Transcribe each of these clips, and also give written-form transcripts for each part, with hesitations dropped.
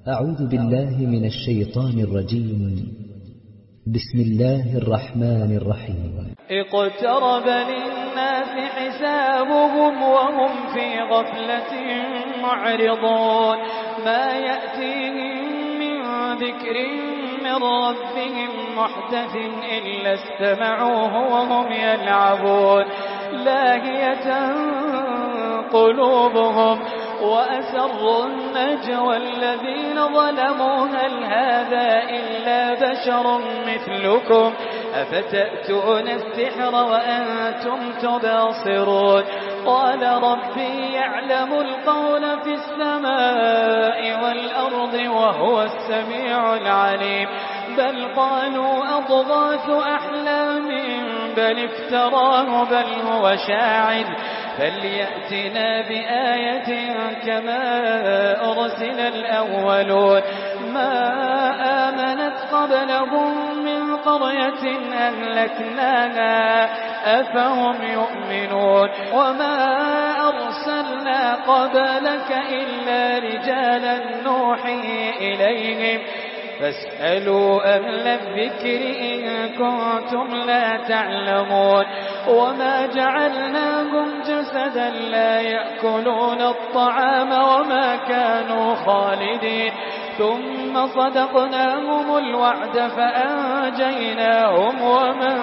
أعوذ بالله من الشيطان الرجيم. بسم الله الرحمن الرحيم. اقترب للناس حسابهم وهم في غفلة معرضون ما يأتيهم من ذكر من ربهم محدث إلا استمعوه وهم يلعبون لاهية قلوبهم وأسروا النجوى الذين ظلموا هل هذا إلا بشر مثلكم أفتأتون السحر وأنتم تبصرون قال ربي يعلم القول في السماء والأرض وهو السميع العليم بل قالوا أضغاث أحلام بل افتراه بل هو شاعر فليأتنا بآية كما أرسل الأولون ما آمنت قبلهم من قرية أهلكناها أفهم يؤمنون وما أرسلنا قبلك إلا رجالا نوحي إليهم فاسألوا أهل الذكر إن كنتم لا تعلمون وما جعلناهم جسدا لا يأكلون الطعام وما كانوا خالدين ثم صدقناهم الوعد فأنجيناهم ومن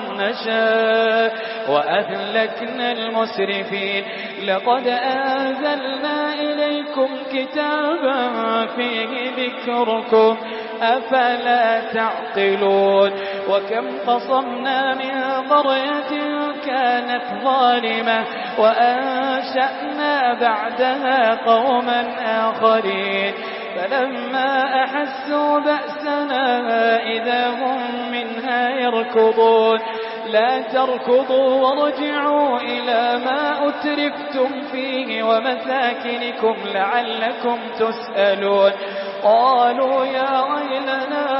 نشاء وأهلكنا المسرفين لقد أنزلنا إليكم كتابا فيه ذكركم أفلا تعقلون وكم قصمنا من قرية كانت ظالمة وأنشأنا بعدها قوما آخرين فلما أحسوا بأسنا إذا هم منها يركضون لا تركضوا وارجعوا إلى ما أترفتم فيه ومساكنكم لعلكم تسألون قالوا يا ويلنا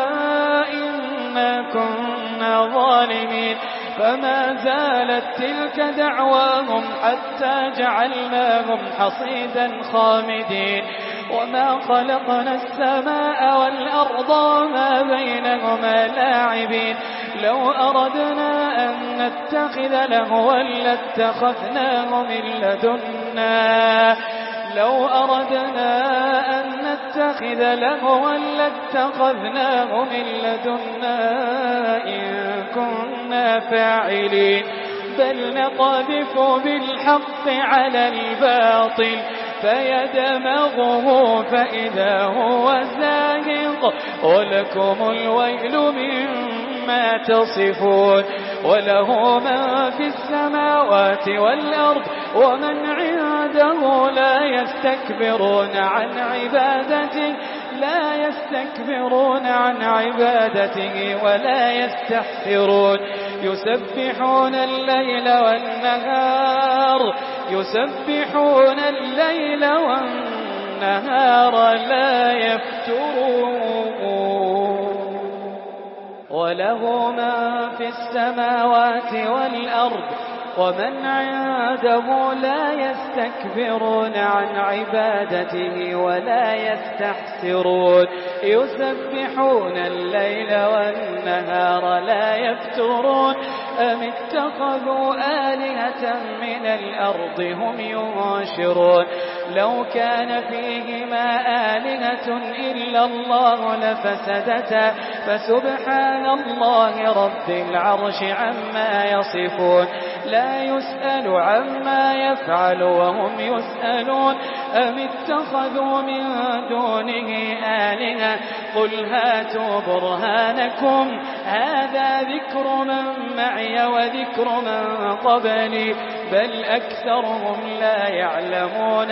إنا كنا ظالمين فما زالت تلك دعواهم حتى جعلناهم حصيدا خامدين وما خلقنا السماء والأرض وما بينهما لاعبين لو أردنا أن نتخذ لهوا لاتخذناه من لدنا لو أردنا أن نتخذ لهوا لاتخذناه من لدنا إن كنا فاعلين بل نقذف بالحق على الباطل فيدمغه فإذا هو زاهق ولكم الويل مما تصفون وله من في السماوات والأرض ومن عنده لا يستكبرون عن عبادته ولا يستحسرون يسبحون الليل والنهار لا يفترون وله ما في السماوات والأرض ومن عنده لا يستكبرون عن عبادته ولا يستحسرون يسبحون الليل والنهار لا يفترون أم اتخذوا آلهة من الأرض هم ينشرون لو كان فيهما آلهة إلا الله لفسدتا فسبحان الله رب العرش عما يصفون لا يسأل عما يفعل وهم يسألون أم اتخذوا من دونه آلهة قل هاتوا برهانكم هذا ذكر من معي وذكر من قبلي بل أكثرهم لا يعلمون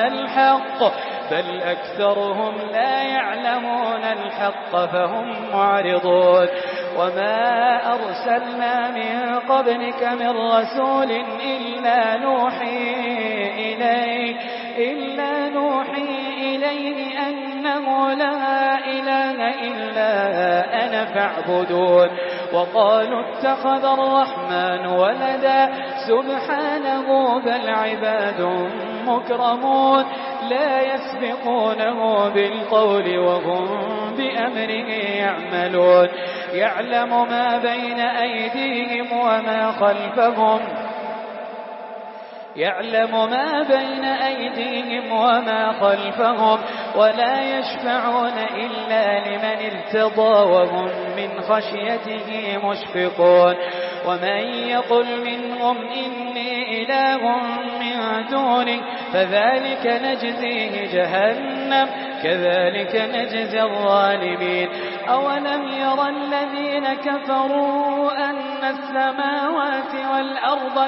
الحق فهم معرضون وما أرسلنا من قبلك من رسول إلا نوحي إليه أنه لا إله إلا أنا فاعبدون وقالوا اتخذ الرحمن ولدا سبحانه بل عباد مكرمون لا يسبقونه بالقول وهم بأمره يعملون يعلم ما بين أيديهم وما خلفهم ولا يشفعون إلا لمن ارتضى وهم من خشيته مشفقون ومن يقل منهم إني إله من دونه فذلك نجزيه جهنم كذلك نجزي الظالمين أولم يرى الذين كفروا أن السماوات والأرض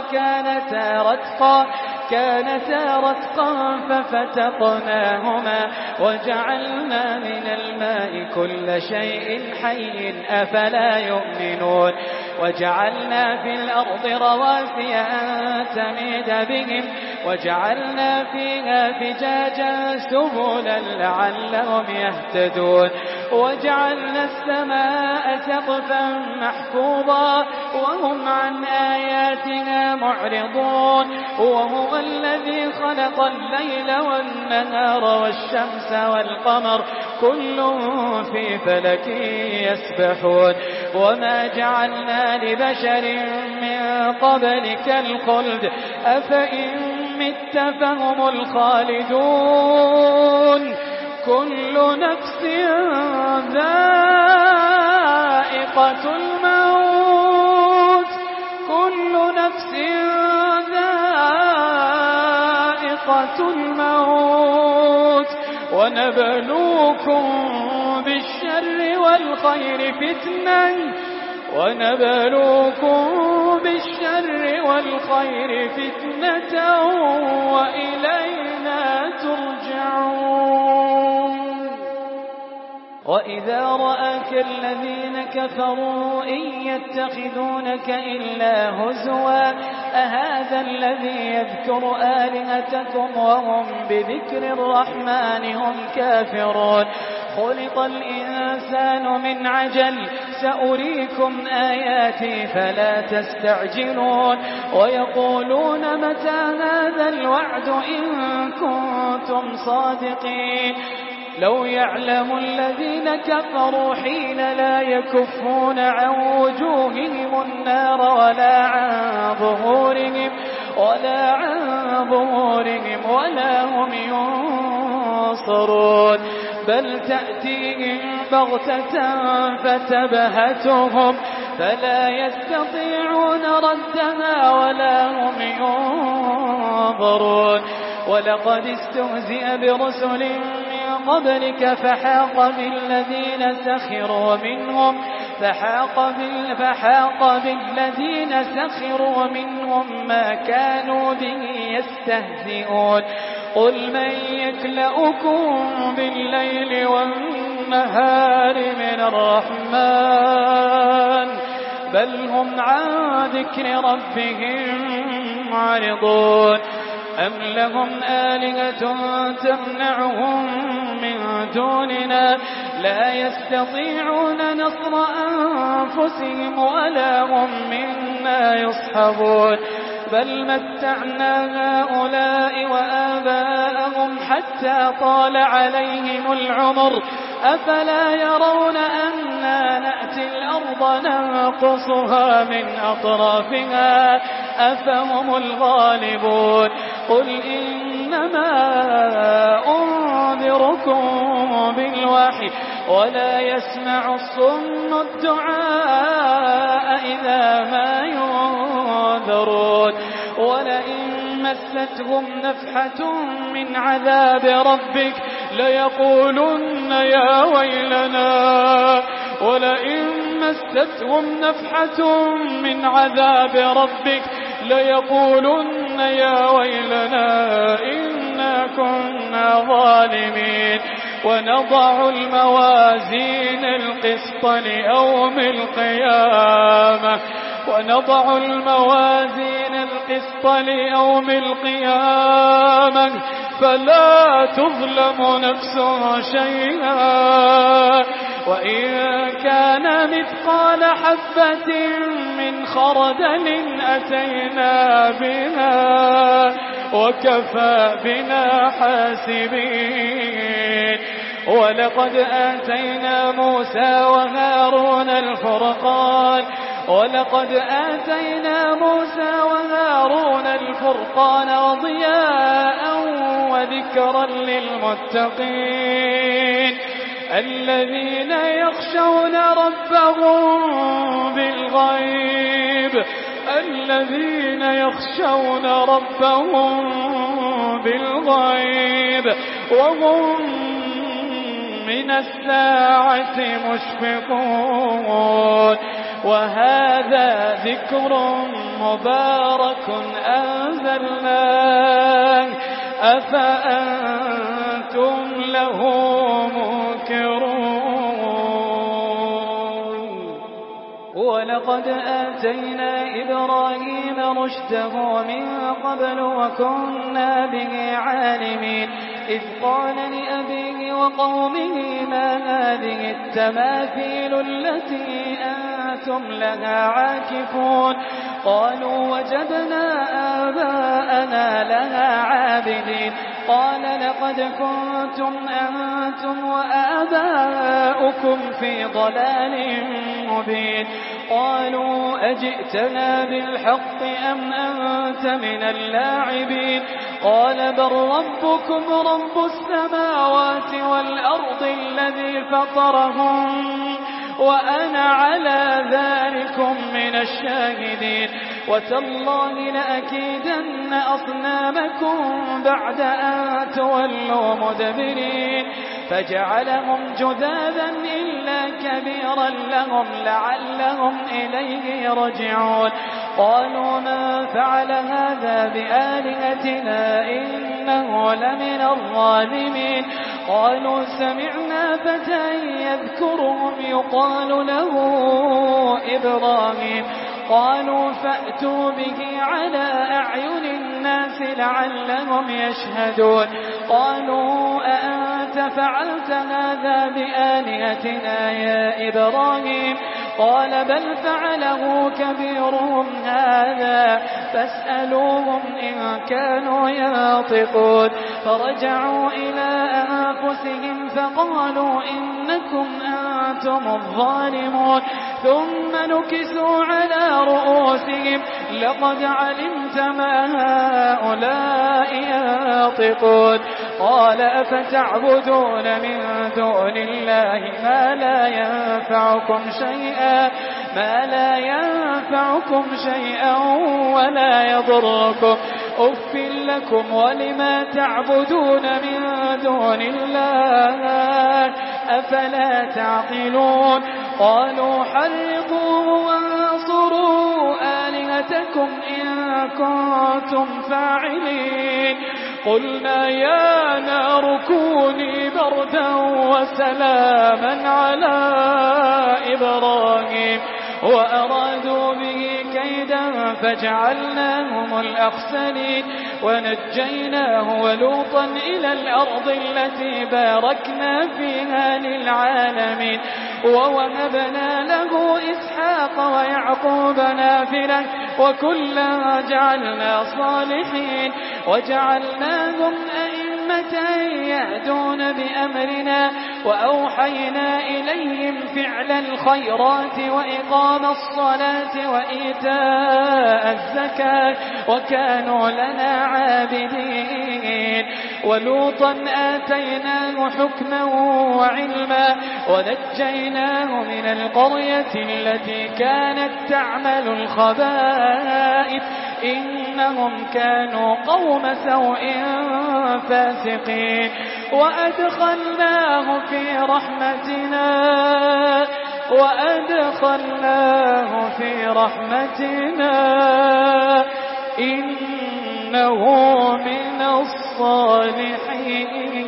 كانتا رتقا ففتقناهما وجعلنا من الماء كل شيء حي أفلا يؤمنون وجعلنا في الأرض رواسي أن تميد بهم وجعلنا فيها فجاجا سبلا لعلهم يهتدون وجعلنا السماء سقفا محفوظا وهم عن آياتنا معرضون وهو الذي خلق الليل والنهار والشمس والقمر كل في فلك يسبحون وما جعلنا لبشر من قبلك الخلد أفإن مت فهم الخالدون كل نفس ذائقة الموت ونبلوكم بالشر والخير فتنة وإلينا ترجعون وإذا رآك الذين كفروا إن يتخذونك إلا هزوا أهذا الذي يذكر آلهتكم وهم بذكر الرحمن هم كافرون خلق الإنسان من عجل سأريكم آياتي فلا تستعجلون ويقولون متى هذا الوعد إن كنتم صادقين لو يعلم الذين كفروا حين لا يكفون عن وجوههم النار ولا عن ظهورهم ولا هم ينصرون بل تأتيهم بغتة فتبهتهم فلا يستطيعون ردها ولا هم ينظرون ولقد استهزئ برسل من قبلك فحاق بالذين سخروا منهم ما كانوا به يستهزئون قل من يكلؤكم بالليل والنهار من الرحمن بل هم عن ذكر ربهم معرضون أم لهم آلهة تمنعهم من دوننا لا يستطيعون نصر أنفسهم ولا هم منا يصحبون بل متعنا هؤلاء وآباءهم حتى طال عليهم العمر أفلا يرون أنا نأتي الأرض ننقصها من أطرافها أفهم الغالبون قل إنما أنذركم بالوحي ولا يسمع الصم الدعاء إذا ما ينذرون ولئن مستهم نفحة من عذاب ربك ليقولن يا ويلنا ولئن مستهم نفحة من عذاب ربك ليقولن يا ويلنا إنا كنا ظالمين ونضع الموازين القسط ليوم القيامة فلا تظلم نفس شيئا وإن كان مثقال حبة من خردل أتينا بها وكفى بنا حاسبين. ولقد آتينا موسى وهارون الفرقان وضياء وذكرا للمتقين الذين يخشون ربهم بالغيب وهم من الساعة مشفقون. وهذا ذكر مبارك أنزلناه أفأنتم له منكرون. ولقد آتينا إبراهيم رشده من قبل وكنا به عالمين إذ قال لأبيه وقومه ما هذه التماثيل التي أنتم لها عاكفون قالوا وجدنا آباءنا لها عابدين قال لقد كنتم أنتم وآباؤكم في ضلال مبين قالوا أجئتنا بالحق أم أنت من اللاعبين قال بل ربكم رب السماوات والأرض الذي فطرهم وأنا على ذلكم من الشاهدين وتالله لأكيدن أصنامكم بعد أن تولوا مدبرين فجعلهم جذاذا إلا كبيرا لهم لعلهم إليه يرجعون قالوا من فعل هذا بآلهتنا إنه لمن الظالمين قالوا سمعنا فتى يذكرهم يقال له إبراهيم قالوا فأتوا به على أعين الناس لعلهم يشهدون قالوا أأنت فعلت هذا بآلهتنا يا إبراهيم قال بل فعله كبيرهم هذا فاسألوهم إن كانوا ينطقون فرجعوا إلى أنفسهم فقالوا إنكم أنتم الظالمون ثم نكسوا على رؤوسهم لقد علمت ما هؤلاء ينطقون قال أفتعبدون من دون الله ما لا ينفعكم شيئا ولا يضركم أف لكم ولما تعبدون من دون الله أفلا تعقلون قالوا حرقوه وانصروا آلهتكم إن كنتم فاعلين قلنا يا نار كوني بردا وسلاما على إبراهيم وأرادوا به كيدا فجعلناهم الأخسرين ونجيناه ولوطا إلى الأرض التي باركنا فيها للعالمين ووهبنا له إسحاق ويعقوب نافلة وكلا جعلنا صالحين وجعلناهم أئمة يهدون بأمرنا وأوحينا إليهم فعل الخيرات وإقام الصلاة وإيتاء الزكاة وكانوا لنا عابدين ولوطا آتيناه حكما وعلما ونجيناه من القرية التي كانت تعمل الخبائث إنهم كانوا قوم سوء فاسقين وأدخلناه في رحمتنا إنه من الصالحين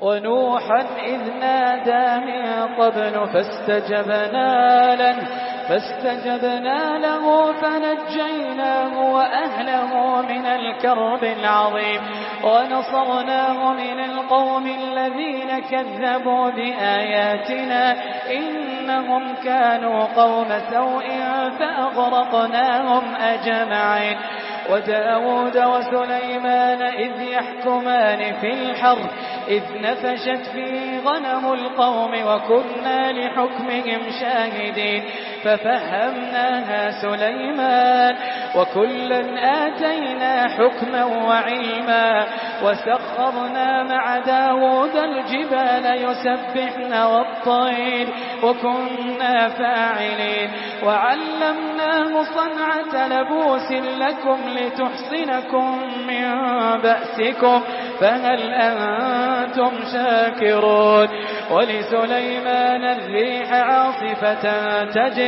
ونوحا إذ نادى من قبل فاستجبنا له فنجيناه وأهله من الكرب العظيم ونصرناه من القوم الذين كذبوا بآياتنا إنهم كانوا قوم سوء فأغرقناهم أجمعين. وداود وسليمان إذ يحكمان في الحرث إذ نفشت فيه غنم القوم وكنا لحكمهم شاهدين ففهمناها سليمان وكلا آتينا حكما وعلما وسخرنا مع داود الجبال يسبحن والطير وكنا فاعلين وعلمناه صنعة لبوس لكم لتحصنكم من بأسكم فهل أنتم شاكرون. ولسليمان الريح عاصفة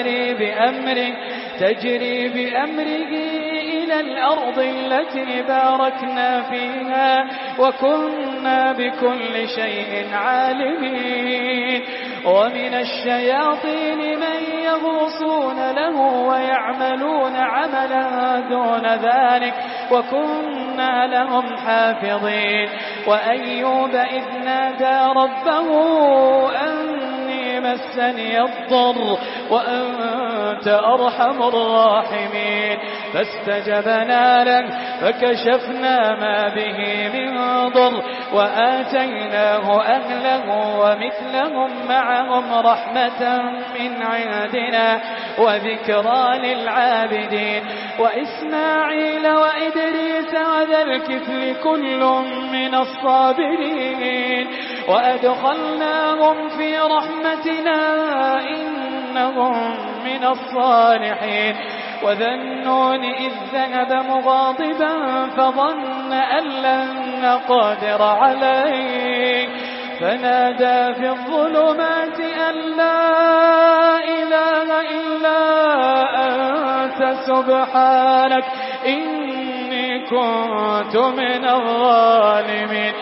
تجري بأمره إلى الأرض التي باركنا فيها وكنا بكل شيء عالمين. ومن الشياطين من يغوصون له ويعملون عملا دون ذلك وكنا لهم حافظين. وأيوب إذ نادى ربه أني مسني الضر وأنت أرحم الراحمين فاستجبنا له فكشفنا ما به من ضر وآتيناه أهله ومثلهم معهم رحمة من عندنا وذكرى للعابدين. وإسماعيل وإدريس وذا الكفل كل من الصابرين وأدخلناهم في رحمتنا إنهم من الصالحين. وذا النون إذ ذهب مغاضبا فظن أن لن نقدر عليه فنادى في الظلمات أن لا إله إلا أنت سبحانك إني كنت من الظالمين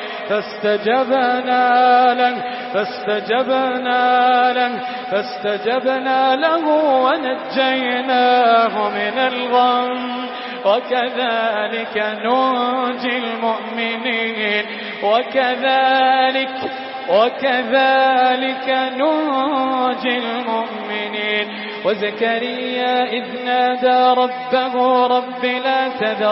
فاستجبنا له ونجيناه من الغم وكذلك ننجي المؤمنين وكذلك ننجي المؤمنين. وزكريا إذ نادى ربه رب لا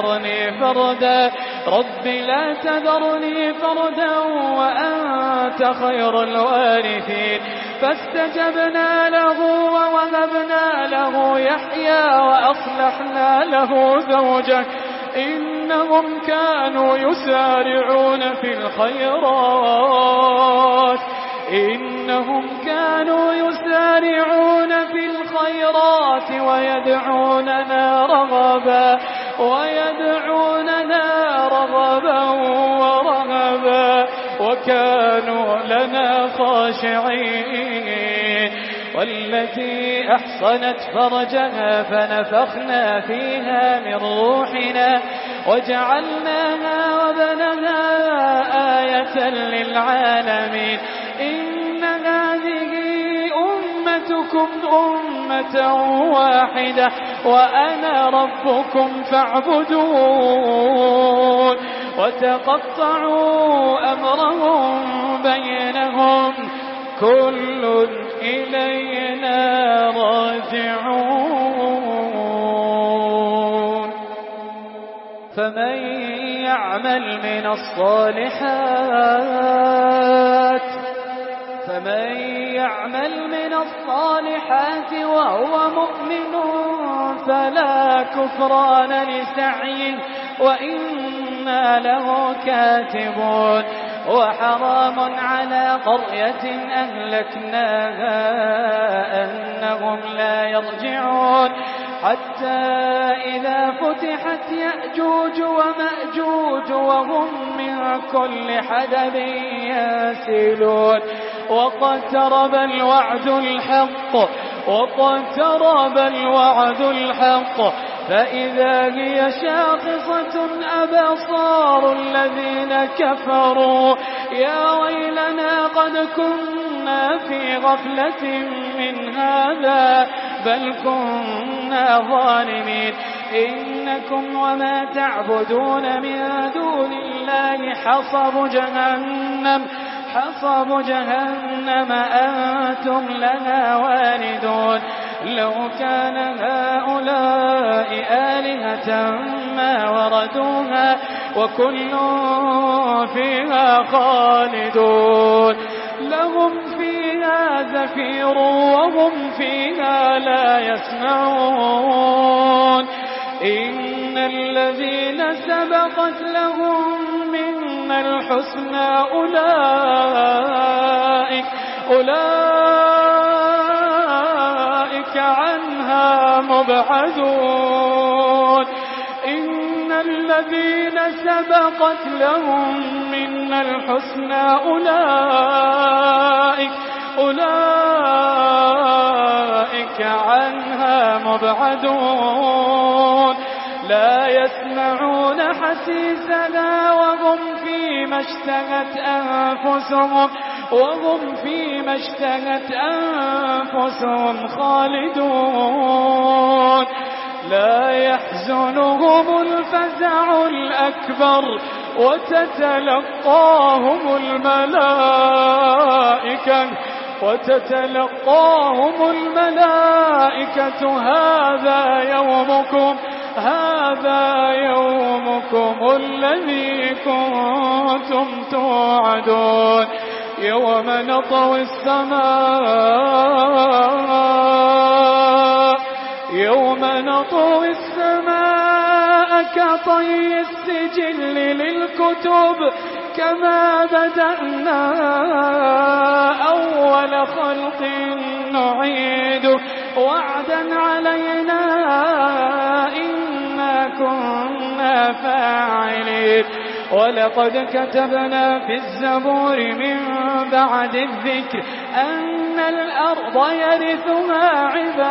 تذرني فردا وأنت خير الوارثين فاستجبنا له ووهبنا له يحيى وأصلحنا له زوجه إنهم كانوا يسارعون في الخيرات ويدعوننا رغبا ورهبا وكانوا لنا خاشعين. والتي أحصنت فرجها فنفخنا فيها من روحنا وجعلناها وبنها آية للعالمين إن هذه أمتكم أمة واحدة وأنا ربكم فاعبدون. وتقطعوا أمرهم بينهم كل إلينا راجعون. فمن يعمل من الصالحات وهو مؤمن فلا كفران لسعيه وإنا له كاتبون. وحرام على قرية أهلكناها أنهم لا يرجعون حتى إذا فتحت يأجوج ومأجوج وهم من كل حدب ينسلون. واقترب الوعد الحق فإذا هي شاخصة أبصار الذين كفروا يا ويلنا قد كنا في غفلة من هذا بل كنا ظالمين إنكم وما تعبدون من دون الله حصب جهنم أنتم لها واردون لو كان هؤلاء آلهة ما وردوها وكل فيها خالدون لهم فيها زفير وهم فيها لا يسمعون إن الذين سبقت لهم منا الحسنى أولئك عنها مبعدون إن الذين سبقت لهم منا الحسنى أولئك عنها مبعدون لا يسمعون حسيسها وهم فيما اشتهت أنفسهم خالدون لا يحزنهم الفزع الأكبر وتتلقاهم الملائكة هذا يومكم الذي كنتم توعدون يوم نطوي السماء كطي السجل للكتب كما بدأنا أول خلق نعيده وعدا علينا إنا كنا فاعلين ولقد كتبنا في الزبور من بعد الذكر أن الأرض يرثها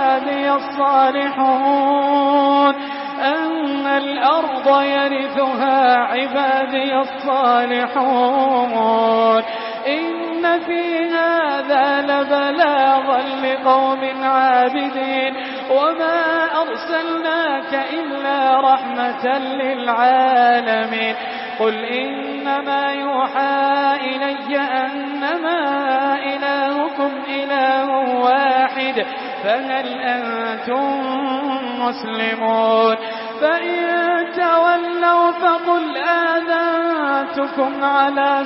عبادي الصالحون إن في هذا لبلاغا لقوم عابدين وما أرسلناك إلا رحمة للعالمين قل إنما يوحى إلي أنما إلهكم إله واحد فهل أنتم مسلمون فإن تولوا فقل آذنتكم على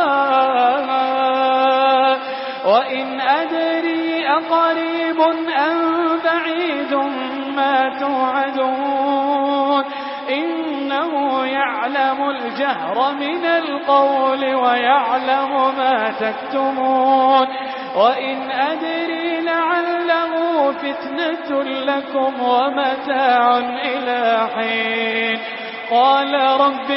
سواء وإن أدري أقريب أم بعيد ما توعدون إنه يعلم الجهر من القول ويعلم ما تكتمون وإن أدري لعله فتنة لكم ومتاع إلى حين قال رب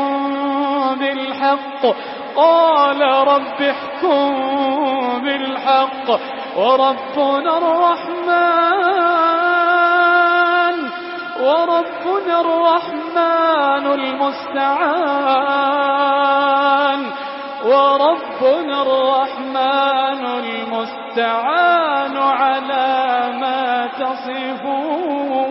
احكم بالحق وربنا الرحمن المستعان على ما تصفون.